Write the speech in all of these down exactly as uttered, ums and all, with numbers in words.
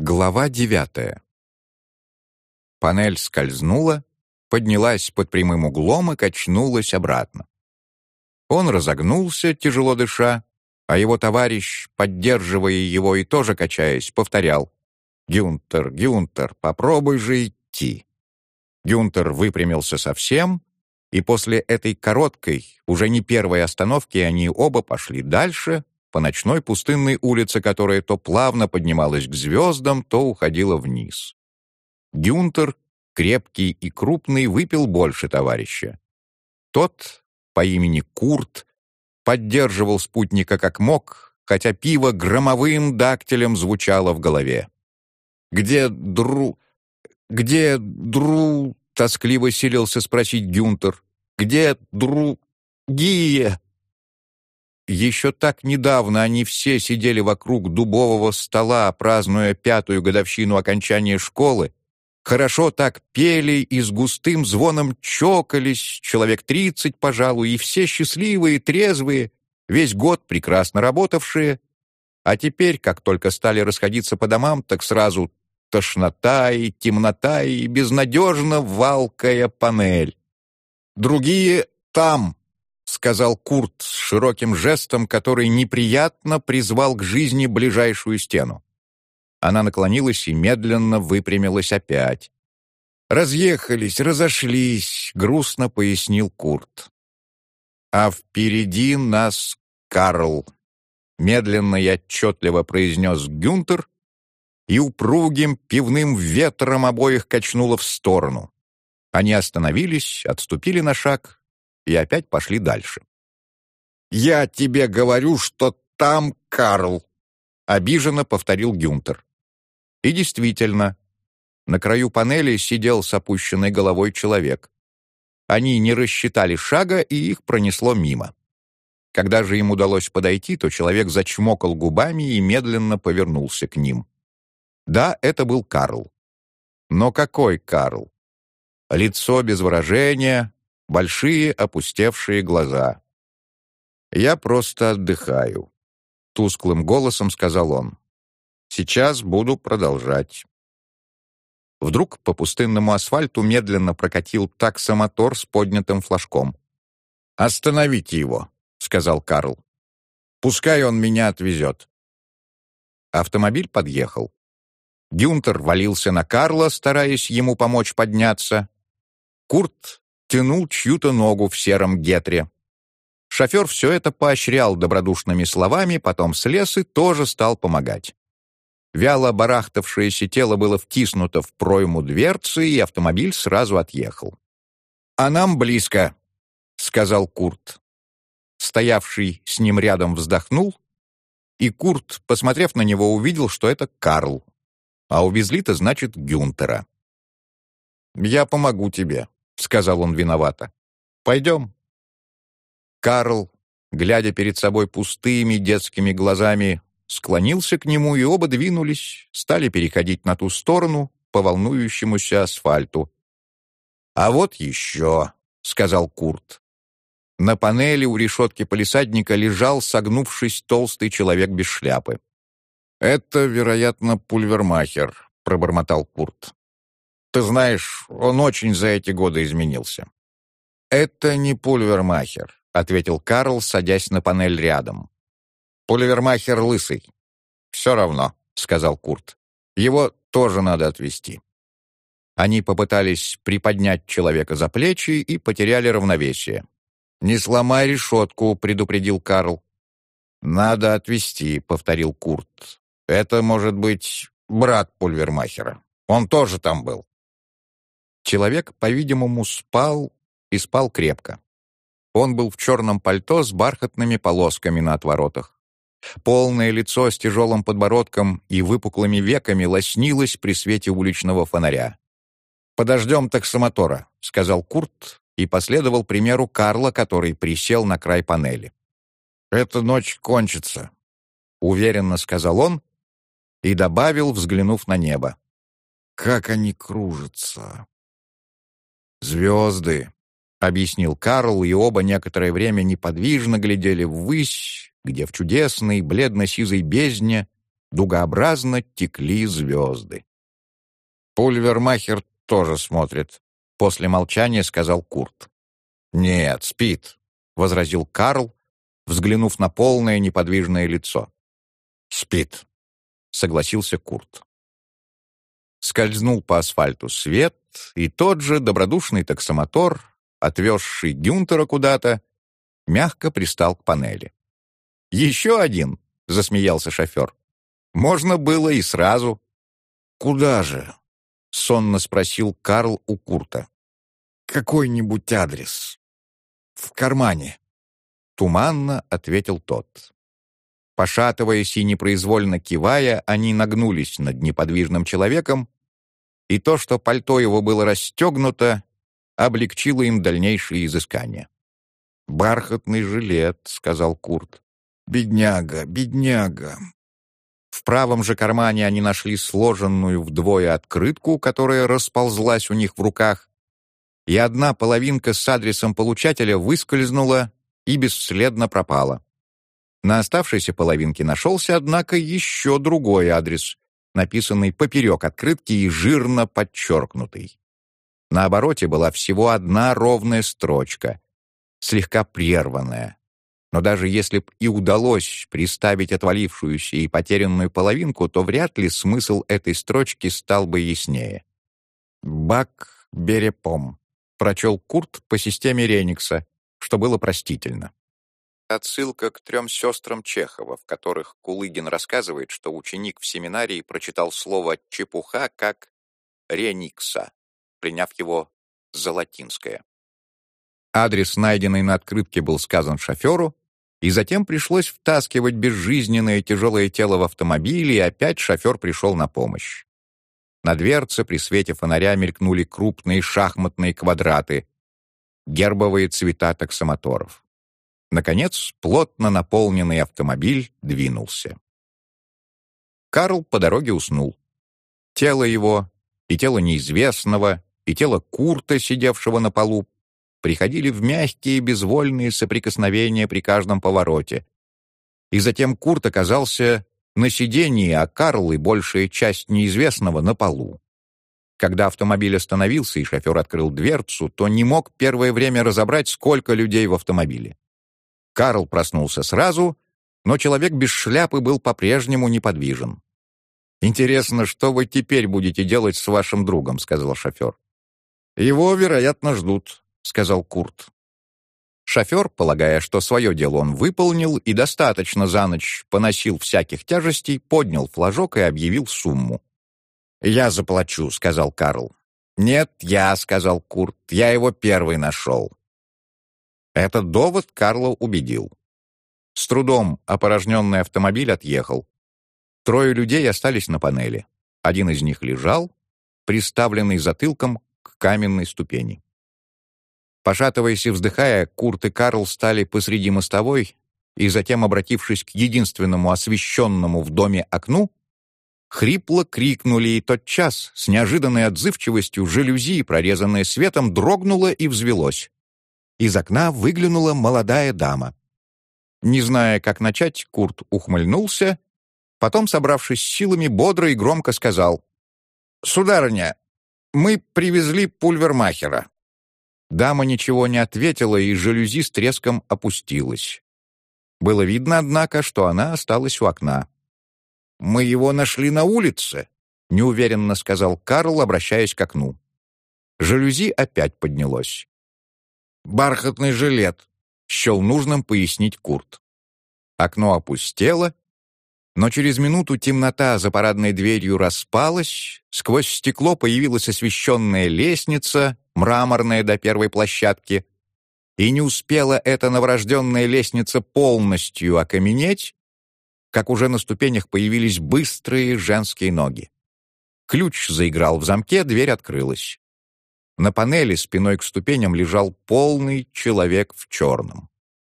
Глава девятая. Панель скользнула, поднялась под прямым углом и качнулась обратно. Он разогнулся, тяжело дыша, а его товарищ, поддерживая его и тоже качаясь, повторял: «Гюнтер, Гюнтер, попробуй же идти». Гюнтер выпрямился совсем, и после этой короткой, уже не первой остановки они оба пошли дальше, по ночной пустынной улице, которая то плавно поднималась к звездам, то уходила вниз. Гюнтер, крепкий и крупный, выпил больше товарища. Тот, по имени Курт, поддерживал спутника как мог, хотя пиво громовым дактилем звучало в голове. «Где Дру... где Дру...» — тоскливо силился спросить Гюнтер. «Где другие?» Еще так недавно они все сидели вокруг дубового стола, празднуя пятую годовщину окончания школы, хорошо так пели и с густым звоном чокались, человек тридцать, пожалуй, и все счастливые, трезвые, весь год прекрасно работавшие. А теперь, как только стали расходиться по домам, так сразу тошнота и темнота и безнадежно валкая панель. «Другие там», — сказал Курт с широким жестом, который неприятно призвал к жизни ближайшую стену. Она наклонилась и медленно выпрямилась опять. «Разъехались, разошлись», — грустно пояснил Курт. «А впереди нас Карл», — медленно и отчетливо произнес Гюнтер, и упругим пивным ветром обоих качнуло в сторону. Они остановились, отступили на шаг и опять пошли дальше. «Я тебе говорю, что там Карл», — обиженно повторил Гюнтер. И действительно, на краю панели сидел с опущенной головой человек. Они не рассчитали шага, и их пронесло мимо. Когда же им удалось подойти, то человек зачмокал губами и медленно повернулся к ним. Да, это был Карл. Но какой Карл? Лицо без выражения, большие опустевшие глаза. «Я просто отдыхаю», — тусклым голосом сказал он. «Сейчас буду продолжать». Вдруг по пустынному асфальту медленно прокатил таксомотор с поднятым флажком. «Остановите его», — сказал Карл. «Пускай он меня отвезет». Автомобиль подъехал. Гюнтер валился на Карла, стараясь ему помочь подняться. Курт тянул чью-то ногу в сером гетре. Шофер все это поощрял добродушными словами, потом слез и тоже стал помогать. Вяло барахтавшееся тело было втиснуто в пройму дверцы, и автомобиль сразу отъехал. «А нам близко», — сказал Курт. Стоявший с ним рядом вздохнул, и Курт, посмотрев на него, увидел, что это Карл. А увезли-то, значит, Гюнтера. «Я помогу тебе», — сказал он виновато. «Пойдем». Карл, глядя перед собой пустыми детскими глазами, склонился к нему, и оба двинулись, стали переходить на ту сторону по волнующемуся асфальту. «А вот еще», — сказал Курт. На панели у решетки палисадника лежал, согнувшись, толстый человек без шляпы. «Это, вероятно, пульвермахер», — пробормотал Курт. «Ты знаешь, он очень за эти годы изменился». «Это не пульвермахер», — ответил Карл, садясь на панель рядом. «Пульвермахер лысый». «Все равно», — сказал Курт. «Его тоже надо отвезти». Они попытались приподнять человека за плечи и потеряли равновесие. «Не сломай решетку», — предупредил Карл. «Надо отвезти», — повторил Курт. «Это, может быть, брат пульвермахера. Он тоже там был». Человек, по-видимому, спал и спал крепко. Он был в черном пальто с бархатными полосками на отворотах. Полное лицо с тяжелым подбородком и выпуклыми веками лоснилось при свете уличного фонаря. «Подождем таксомотора», — сказал Курт и последовал примеру Карла, который присел на край панели. «Эта ночь кончится», — уверенно сказал он и добавил, взглянув на небо. «Как они кружатся!» «Звезды», — объяснил Карл, и оба некоторое время неподвижно глядели ввысь, где в чудесной бледно-сизой бездне дугообразно текли звезды. «Пульвермахер тоже смотрит», — после молчания сказал Курт. «Нет, спит», — возразил Карл, взглянув на полное неподвижное лицо. «Спит», — согласился Курт. Скользнул по асфальту свет, и тот же добродушный таксомотор, отвезший Гюнтера куда-то, мягко пристал к панели. «Еще один», — засмеялся шофер. «Можно было и сразу». «Куда же?» — сонно спросил Карл у Курта. «Какой-нибудь адрес. В кармане». Туманно ответил тот. Пошатываясь и непроизвольно кивая, они нагнулись над неподвижным человеком, и то, что пальто его было расстегнуто, облегчило им дальнейшие изыскания. «Бархатный жилет», — сказал Курт. «Бедняга, бедняга». В правом же кармане они нашли сложенную вдвое открытку, которая расползлась у них в руках, и одна половинка с адресом получателя выскользнула и бесследно пропала. На оставшейся половинке нашелся, однако, еще другой адрес, написанный поперек открытки и жирно подчеркнутый. На обороте была всего одна ровная строчка, слегка прерванная. Но даже если б и удалось приставить отвалившуюся и потерянную половинку, то вряд ли смысл этой строчки стал бы яснее. «Бак Берепом», — прочел Курт по системе Реникса, что было простительно. Отсылка к трем сестрам Чехова, в которых Кулыгин рассказывает, что ученик в семинарии прочитал слово «чепуха» как «реникса», приняв его за латинское. Адрес, найденный на открытке, был сказан шоферу, и затем пришлось втаскивать безжизненное тяжелое тело в автомобиль, и опять шофер пришел на помощь. На дверце при свете фонаря мелькнули крупные шахматные квадраты, гербовые цвета таксомоторов. Наконец, плотно наполненный автомобиль двинулся. Карл по дороге уснул. Тело его, и тело неизвестного, и тело Курта, сидевшего на полу, приходили в мягкие безвольные соприкосновения при каждом повороте. И затем Курт оказался на сидении, а Карл и большая часть неизвестного на полу. Когда автомобиль остановился и шофер открыл дверцу, то не мог первое время разобрать, сколько людей в автомобиле. Карл проснулся сразу, но человек без шляпы был по-прежнему неподвижен. «Интересно, что вы теперь будете делать с вашим другом?» — сказал шофер. «Его, вероятно, ждут», — сказал Курт. Шофер, полагая, что свое дело он выполнил и достаточно за ночь поносил всяких тяжестей, поднял флажок и объявил сумму. «Я заплачу», — сказал Карл. «Нет, я», — сказал Курт, — «я его первый нашел». Этот довод Карла убедил. С трудом опорожненный автомобиль отъехал. Трое людей остались на панели. Один из них лежал, приставленный затылком к каменной ступени. Пошатываясь и вздыхая, Курт и Карл стали посреди мостовой и затем, обратившись к единственному освещенному в доме окну, хрипло крикнули, и тотчас, с неожиданной отзывчивостью, жалюзи, прорезанное светом, дрогнуло и взвелось. Из окна выглянула молодая дама. Не зная, как начать, Курт ухмыльнулся, потом, собравшись силами, бодро и громко сказал: «Сударыня, мы привезли пульвермахера». Дама ничего не ответила, и жалюзи с треском опустилась. Было видно, однако, что она осталась у окна. «Мы его нашли на улице», — неуверенно сказал Карл, обращаясь к окну. Жалюзи опять поднялось. «Бархатный жилет», — счел нужным пояснить Курт. Окно опустело, но через минуту темнота за парадной дверью распалась, сквозь стекло появилась освещенная лестница, мраморная до первой площадки, и не успела эта новорожденная лестница полностью окаменеть, как уже на ступенях появились быстрые женские ноги. Ключ заиграл в замке, дверь открылась. На панели спиной к ступеням лежал полный человек в черном.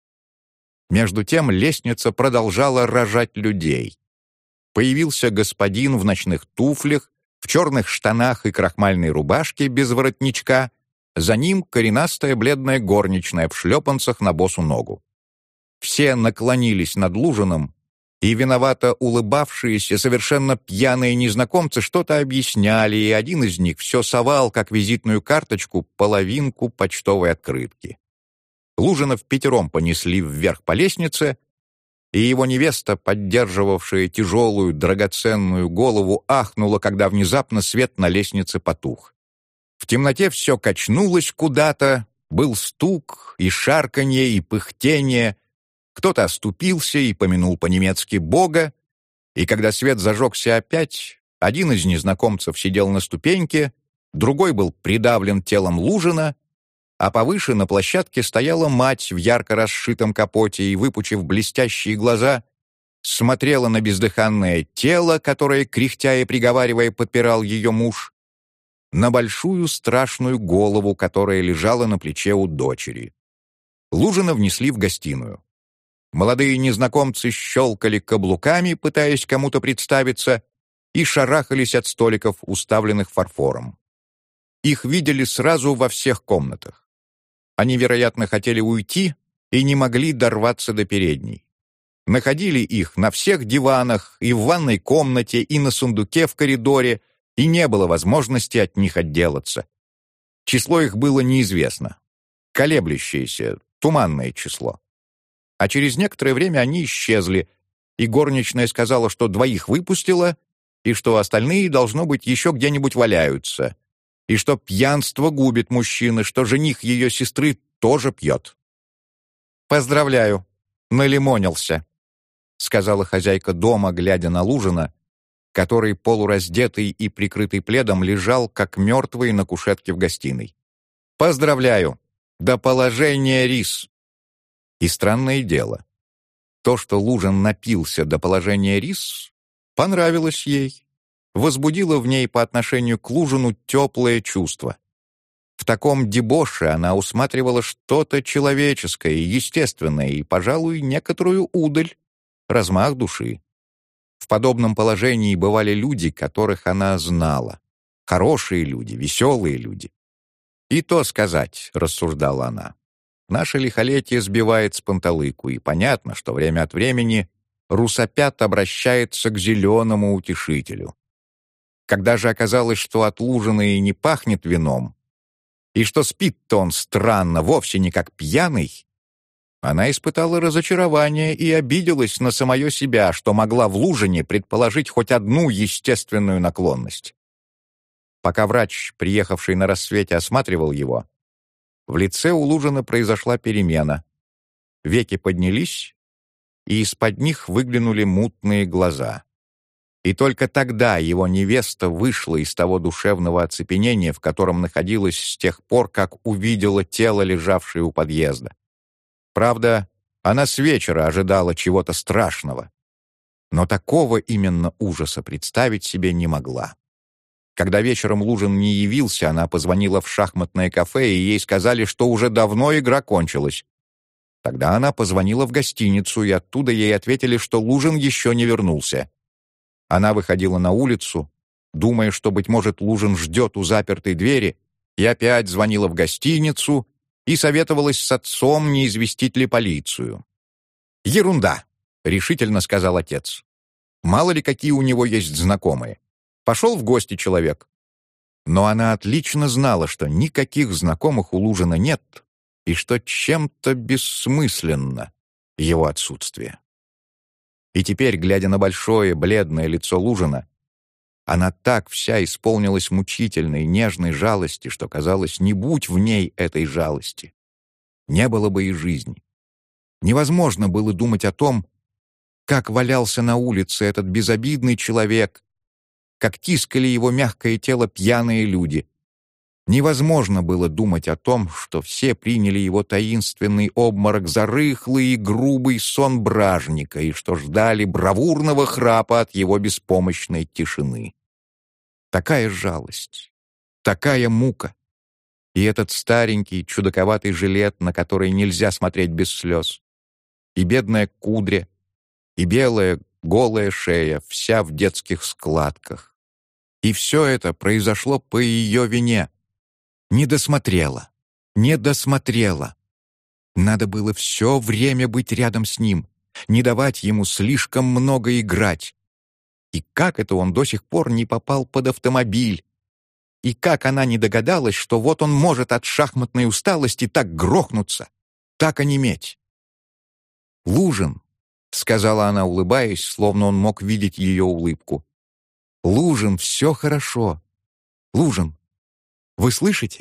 Между тем лестница продолжала рожать людей. Появился господин в ночных туфлях, в черных штанах и крахмальной рубашке без воротничка, за ним коренастая бледная горничная в шлепанцах на босу ногу. Все наклонились над Лужиным И виновато улыбавшиеся, совершенно пьяные незнакомцы что-то объясняли, и один из них все совал, как визитную карточку, половинку почтовой открытки. Лужина впятером понесли вверх по лестнице, и его невеста, поддерживавшая тяжелую, драгоценную голову, ахнула, когда внезапно свет на лестнице потух. В темноте все качнулось куда-то, был стук, и шарканье, и пыхтение. Кто-то оступился и помянул по-немецки Бога, и когда свет зажегся опять, один из незнакомцев сидел на ступеньке, другой был придавлен телом Лужина, а повыше на площадке стояла мать в ярко расшитом капоте и, выпучив блестящие глаза, смотрела на бездыханное тело, которое, кряхтя и приговаривая, подпирал ее муж, на большую страшную голову, которая лежала на плече у дочери. Лужина внесли в гостиную. Молодые незнакомцы щелкали каблуками, пытаясь кому-то представиться, и шарахались от столиков, уставленных фарфором. Их видели сразу во всех комнатах. Они, вероятно, хотели уйти и не могли дорваться до передней. Находили их на всех диванах, и в ванной комнате, и на сундуке в коридоре, и не было возможности от них отделаться. Число их было неизвестно. Колеблющееся, туманное число. А через некоторое время они исчезли, и горничная сказала, что двоих выпустила, и что остальные, должно быть, еще где-нибудь валяются, и что пьянство губит мужчины, что жених ее сестры тоже пьет. «Поздравляю, налимонился», — сказала хозяйка дома, глядя на Лужина, который, полураздетый и прикрытый пледом, лежал, как мертвый, на кушетке в гостиной. «Поздравляю! До положения рис!» И странное дело. То, что Лужин напился до положения рис, понравилось ей, возбудило в ней по отношению к Лужину теплое чувство. В таком дебоше она усматривала что-то человеческое, естественное и, пожалуй, некоторую удаль, размах души. В подобном положении бывали люди, которых она знала. Хорошие люди, веселые люди. «И то сказать», — рассуждала она, — «наше лихолетие сбивает с панталыку, и понятно, что время от времени русопят обращается к зеленому утешителю. Когда же оказалось, что от Лужина и не пахнет вином, и что спит-то он странно, вовсе не как пьяный, она испытала разочарование и обиделась на самое себя, что могла в Лужине предположить хоть одну естественную наклонность. Пока врач, приехавший на рассвете, осматривал его, в лице у Лужина произошла перемена. Веки поднялись, и из-под них выглянули мутные глаза. И только тогда его невеста вышла из того душевного оцепенения, в котором находилась с тех пор, как увидела тело, лежавшее у подъезда. Правда, она с вечера ожидала чего-то страшного, но такого именно ужаса представить себе не могла. Когда вечером Лужин не явился, она позвонила в шахматное кафе, и ей сказали, что уже давно игра кончилась. Тогда она позвонила в гостиницу, и оттуда ей ответили, что Лужин еще не вернулся. Она выходила на улицу, думая, что, быть может, Лужин ждет у запертой двери, и опять звонила в гостиницу и советовалась с отцом, не известить ли полицию. «Ерунда», — решительно сказал отец. «Мало ли какие у него есть знакомые. Пошел в гости человек». Но она отлично знала, что никаких знакомых у Лужина нет, и что чем-то бессмысленно его отсутствие. И теперь, глядя на большое, бледное лицо Лужина, она так вся исполнилась мучительной, нежной жалости, что, казалось, не будь в ней этой жалости, не было бы и жизни. Невозможно было думать о том, как валялся на улице этот безобидный человек, как тискали его мягкое тело пьяные люди. Невозможно было думать о том, что все приняли его таинственный обморок за рыхлый и грубый сон бражника и что ждали бравурного храпа от его беспомощной тишины. Такая жалость, такая мука. И этот старенький, чудаковатый жилет, на который нельзя смотреть без слез. И бедная кудря, и белая, голая шея, вся в детских складках. И все это произошло по ее вине. Не досмотрела, не досмотрела. Надо было все время быть рядом с ним, не давать ему слишком много играть. И как это он до сих пор не попал под автомобиль? И как она не догадалась, что вот он может от шахматной усталости так грохнуться, так онеметь? «Лужин», — сказала она, улыбаясь, словно он мог видеть ее улыбку. «Лужин, все хорошо. Лужин, вы слышите?»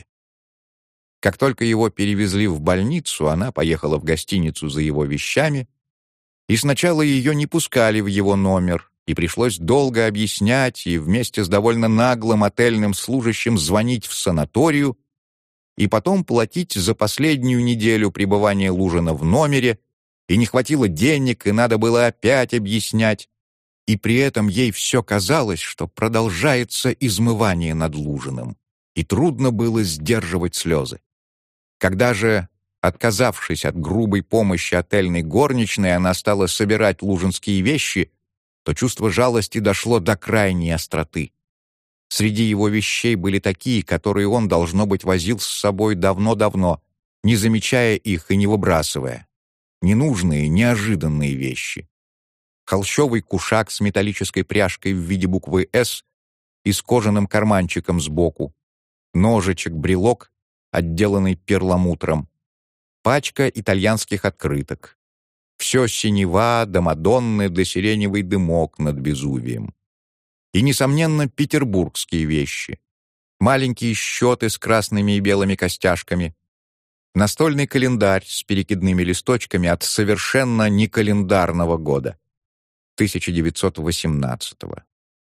Как только его перевезли в больницу, она поехала в гостиницу за его вещами, и сначала ее не пускали в его номер, и пришлось долго объяснять и вместе с довольно наглым отельным служащим звонить в санаторию и потом платить за последнюю неделю пребывания Лужина в номере, и не хватило денег, и надо было опять объяснять. И при этом ей все казалось, что продолжается измывание над Лужиным, и трудно было сдерживать слезы. Когда же, отказавшись от грубой помощи отельной горничной, она стала собирать лужинские вещи, то чувство жалости дошло до крайней остроты. Среди его вещей были такие, которые он, должно быть, возил с собой давно-давно, не замечая их и не выбрасывая. Ненужные, неожиданные вещи. Холщовый кушак с металлической пряжкой в виде буквы «С» и с кожаным карманчиком сбоку, ножичек-брелок, отделанный перламутром, пачка итальянских открыток. Все синева до Мадонны до сиреневый дымок над Везувием. И, несомненно, петербургские вещи. Маленькие счеты с красными и белыми костяшками, настольный календарь с перекидными листочками от совершенно не календарного года, тысяча девятьсот восемнадцатого.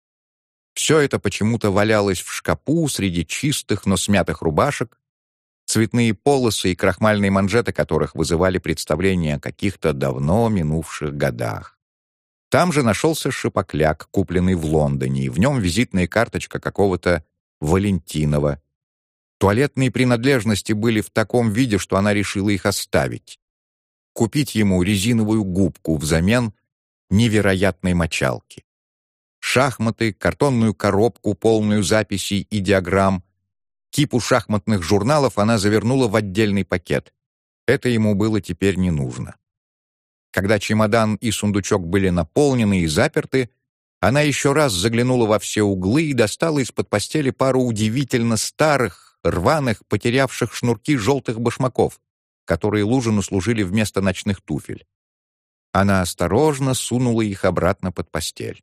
Все это почему-то валялось в шкапу среди чистых, но смятых рубашек, цветные полосы и крахмальные манжеты которых вызывали представление о каких-то давно минувших годах. Там же нашелся шапокляк, купленный в Лондоне, и в нем визитная карточка какого-то Валентинова. Туалетные принадлежности были в таком виде, что она решила их оставить. Купить ему резиновую губку взамен невероятной мочалки. Шахматы, картонную коробку, полную записей и диаграмм, кипу шахматных журналов она завернула в отдельный пакет. Это ему было теперь не нужно. Когда чемодан и сундучок были наполнены и заперты, она еще раз заглянула во все углы и достала из-под постели пару удивительно старых, рваных, потерявших шнурки желтых башмаков, которые Лужину служили вместо ночных туфель. Она осторожно сунула их обратно под постель.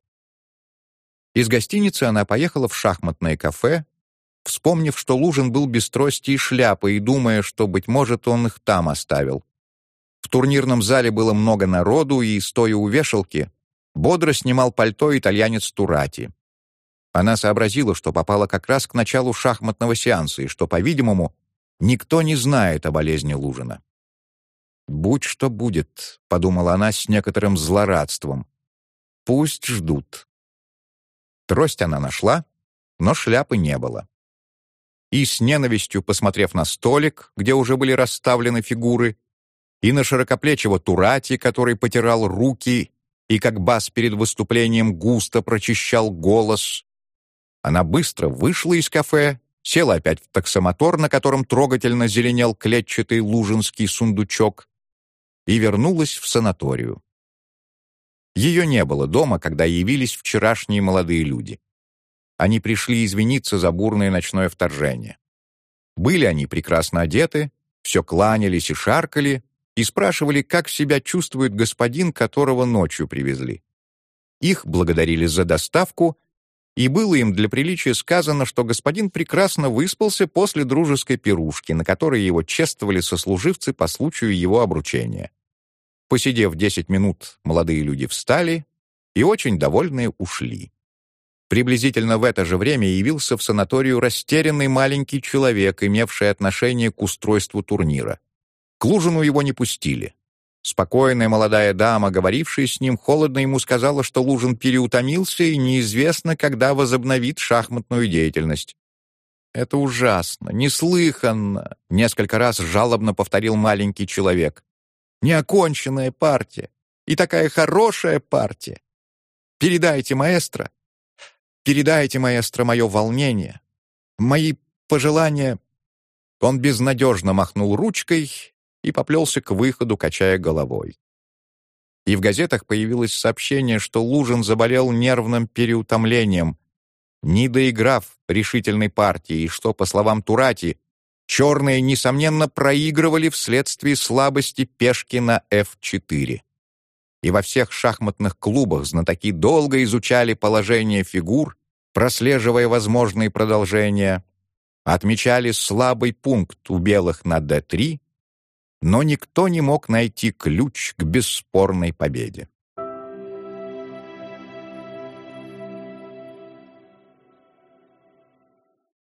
Из гостиницы она поехала в шахматное кафе, вспомнив, что Лужин был без трости и шляпы, и думая, что, быть может, он их там оставил. В турнирном зале было много народу, и, стоя у вешалки, бодро снимал пальто итальянец Турати. Она сообразила, что попала как раз к началу шахматного сеанса, и что, по-видимому, никто не знает о болезни Лужина. «Будь что будет», — подумала она с некоторым злорадством. «Пусть ждут». Трость она нашла, но шляпы не было. И с ненавистью, посмотрев на столик, где уже были расставлены фигуры, и на широкоплечего Турати, который потирал руки и, как бас перед выступлением, густо прочищал голос, она быстро вышла из кафе, села опять в таксомотор, на котором трогательно зеленел клетчатый лужинский сундучок, и вернулась в санаторию. Ее не было дома, когда явились вчерашние молодые люди. Они пришли извиниться за бурное ночное вторжение. Были они прекрасно одеты, все кланялись и шаркали, и спрашивали, как себя чувствует господин, которого ночью привезли. Их благодарили за доставку, и было им для приличия сказано, что господин прекрасно выспался после дружеской пирушки, на которой его чествовали сослуживцы по случаю его обручения. Посидев десять минут, молодые люди встали и, очень довольные, ушли. Приблизительно в это же время явился в санаторию растерянный маленький человек, имевший отношение к устройству турнира. К Лужину его не пустили. Спокойная молодая дама, говорившая с ним, холодно ему сказала, что Лужин переутомился и неизвестно, когда возобновит шахматную деятельность. «Это ужасно, неслыханно», — несколько раз жалобно повторил маленький человек. «Неоконченная партия. И такая хорошая партия. Передайте, маэстро, передайте, маэстро, мое волнение, мои пожелания». Он безнадежно махнул ручкой и поплелся к выходу, качая головой. И в газетах появилось сообщение, что Лужин заболел нервным переутомлением, не доиграв решительной партии, и что, по словам Турати, черные, несомненно, проигрывали вследствие слабости пешки на эф четыре. И во всех шахматных клубах знатоки долго изучали положение фигур, прослеживая возможные продолжения, отмечали слабый пункт у белых на дэ три, но никто не мог найти ключ к бесспорной победе.